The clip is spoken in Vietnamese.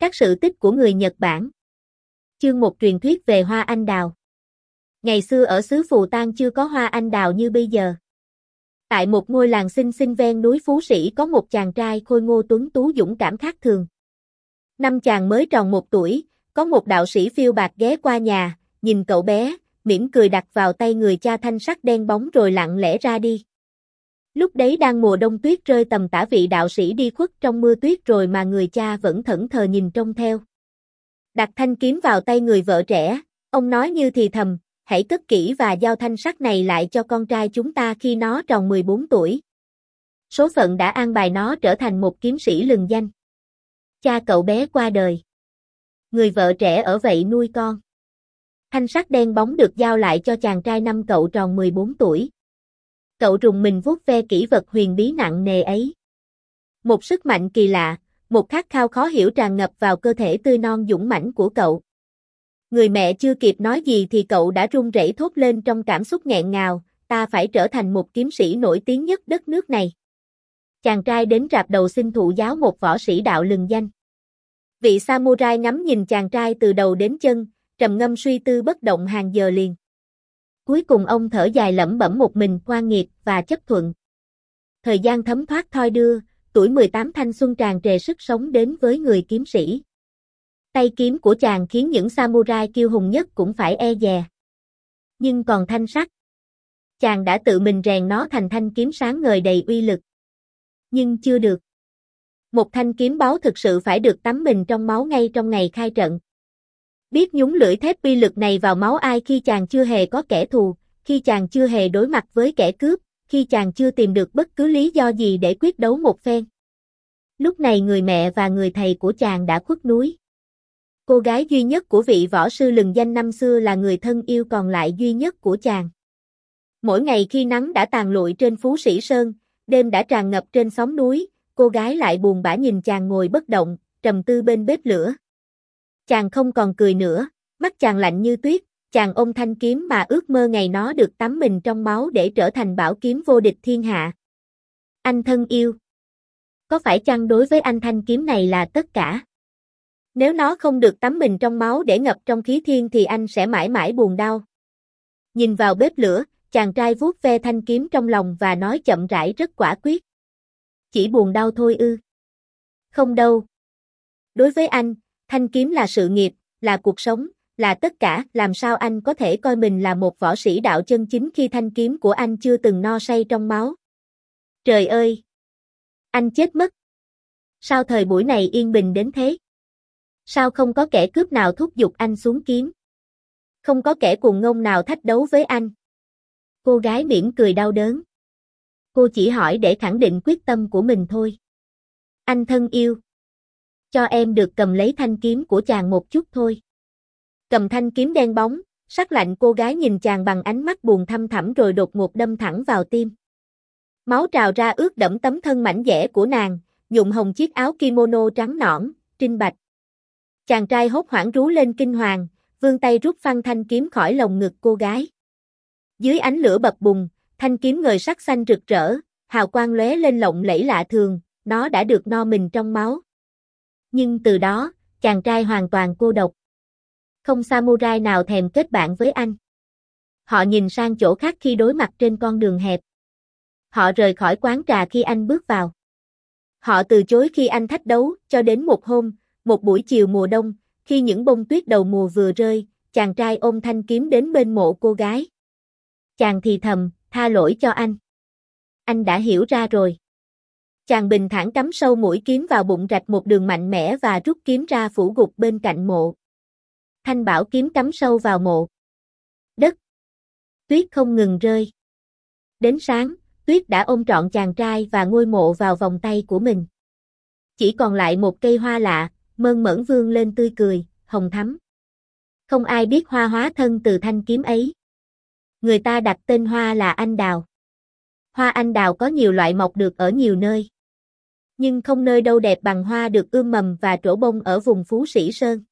Các sự tích của người Nhật Bản. Chương 1 truyền thuyết về hoa anh đào. Ngày xưa ở xứ Phù Tang chưa có hoa anh đào như bây giờ. Tại một ngôi làng xinh xinh ven núi Phú Sĩ có một chàng trai khôi ngô tuấn tú dũng cảm khác thường. Năm chàng mới tròn 1 tuổi, có một đạo sĩ phiêu bạc ghé qua nhà, nhìn cậu bé, mỉm cười đặt vào tay người cha thanh sắt đen bóng rồi lặng lẽ ra đi. Lúc đấy đang mùa đông tuyết rơi tầm tã, vị đạo sĩ đi khuất trong mưa tuyết rồi mà người cha vẫn thẫn thờ nhìn trông theo. Đặt thanh kiếm vào tay người vợ trẻ, ông nói như thì thầm, hãy cất kỹ và giao thanh sắt này lại cho con trai chúng ta khi nó tròn 14 tuổi. Số phận đã an bài nó trở thành một kiếm sĩ lừng danh. Cha cậu bé qua đời. Người vợ trẻ ở vậy nuôi con. Thanh sắt đen bóng được giao lại cho chàng trai năm cậu tròn 14 tuổi. Cậu rùng mình vuốt ve kỹ vật huyền bí nặng nề ấy. Một sức mạnh kỳ lạ, một khát khao khó hiểu tràn ngập vào cơ thể tươi non dũng mãnh của cậu. Người mẹ chưa kịp nói gì thì cậu đã run rẩy thốt lên trong cảm xúc nghẹn ngào, ta phải trở thành một kiếm sĩ nổi tiếng nhất đất nước này. Chàng trai đến rạp đầu xin thụ giáo một võ sĩ đạo lừng danh. Vị samurai ngắm nhìn chàng trai từ đầu đến chân, trầm ngâm suy tư bất động hàng giờ liền. Cuối cùng ông thở dài lẩm bẩm một mình, oan nghiệt và chấp thuận. Thời gian thấm thoát thoi đưa, tuổi 18 thanh xuân tràn trề sức sống đến với người kiếm sĩ. Tay kiếm của chàng khiến những samurai kiêu hùng nhất cũng phải e dè. Nhưng còn thanh sắt, chàng đã tự mình rèn nó thành thanh kiếm sáng ngời đầy uy lực. Nhưng chưa được. Một thanh kiếm báu thực sự phải được tắm mình trong máu ngay trong ngày khai trận. Biết nhúng lưỡi thép uy lực này vào máu ai khi chàng chưa hề có kẻ thù, khi chàng chưa hề đối mặt với kẻ cướp, khi chàng chưa tìm được bất cứ lý do gì để quyết đấu một phen. Lúc này người mẹ và người thầy của chàng đã khuất núi. Cô gái duy nhất của vị võ sư lừng danh năm xưa là người thân yêu còn lại duy nhất của chàng. Mỗi ngày khi nắng đã tàn lụi trên Phú Sĩ Sơn, đêm đã tràn ngập trên xóm núi, cô gái lại buồn bã nhìn chàng ngồi bất động, trầm tư bên bếp lửa. Chàng không còn cười nữa, mắt chàng lạnh như tuyết, chàng ôm thanh kiếm mà ước mơ ngày nó được tắm mình trong máu để trở thành bảo kiếm vô địch thiên hạ. Anh thân yêu, có phải chăng đối với anh thanh kiếm này là tất cả? Nếu nó không được tắm mình trong máu để ngập trong khí thiên thì anh sẽ mãi mãi buồn đau. Nhìn vào bếp lửa, chàng trai vuốt ve thanh kiếm trong lòng và nói chậm rãi rất quả quyết. Chỉ buồn đau thôi ư? Không đâu. Đối với anh, thanh kiếm là sự nghiệp, là cuộc sống, là tất cả, làm sao anh có thể coi mình là một võ sĩ đạo chân chính khi thanh kiếm của anh chưa từng no say trong máu? Trời ơi! Anh chết mất! Sao thời buổi này yên bình đến thế? Sao không có kẻ cướp nào thúc giục anh xuống kiếm? Không có kẻ cuồng ngông nào thách đấu với anh? Cô gái mỉm cười đau đớn. Cô chỉ hỏi để khẳng định quyết tâm của mình thôi. Anh thân yêu, cho em được cầm lấy thanh kiếm của chàng một chút thôi. Cầm thanh kiếm đen bóng, sắc lạnh, cô gái nhìn chàng bằng ánh mắt buồn thăm thẳm rồi đột ngột đâm thẳng vào tim. Máu trào ra ướt đẫm tấm thân mảnh dẻ của nàng, nhuộm hồng chiếc áo kimono trắng nõn, trinh bạch. Chàng trai hốt hoảng rú lên kinh hoàng, vươn tay rút phăng thanh kiếm khỏi lồng ngực cô gái. Dưới ánh lửa bập bùng, thanh kiếm ngời sắc xanh rực rỡ, hào quang lóe lên lộng lẫy lạ thường, nó đã được no mình trong máu. Nhưng từ đó, chàng trai hoàn toàn cô độc. Không samurai nào thèm kết bạn với anh. Họ nhìn sang chỗ khác khi đối mặt trên con đường hẹp. Họ rời khỏi quán trà khi anh bước vào. Họ từ chối khi anh thách đấu, cho đến một hôm, một buổi chiều mùa đông, khi những bông tuyết đầu mùa vừa rơi, chàng trai ôm thanh kiếm đến bên mộ cô gái. Chàng thì thầm, tha lỗi cho anh. Anh đã hiểu ra rồi. Chàng bình thản cắm sâu mũi kiếm vào bụng rạch một đường mạnh mẽ và rút kiếm ra phủ gục bên cạnh mộ. Thanh bảo kiếm cắm sâu vào mộ đất. Tuyết không ngừng rơi. Đến sáng, tuyết đã ôm trọn chàng trai và ngôi mộ vào vòng tay của mình. Chỉ còn lại một cây hoa lạ, mơn mởn vươn lên tươi cười, hồng thắm. Không ai biết hoa hóa thân từ thanh kiếm ấy. Người ta đặt tên hoa là anh đào. Hoa anh đào có nhiều loại mọc được ở nhiều nơi. Nhưng không nơi đâu đẹp bằng hoa được ươm mầm và trổ bông ở vùng Phú Sĩ Sơn.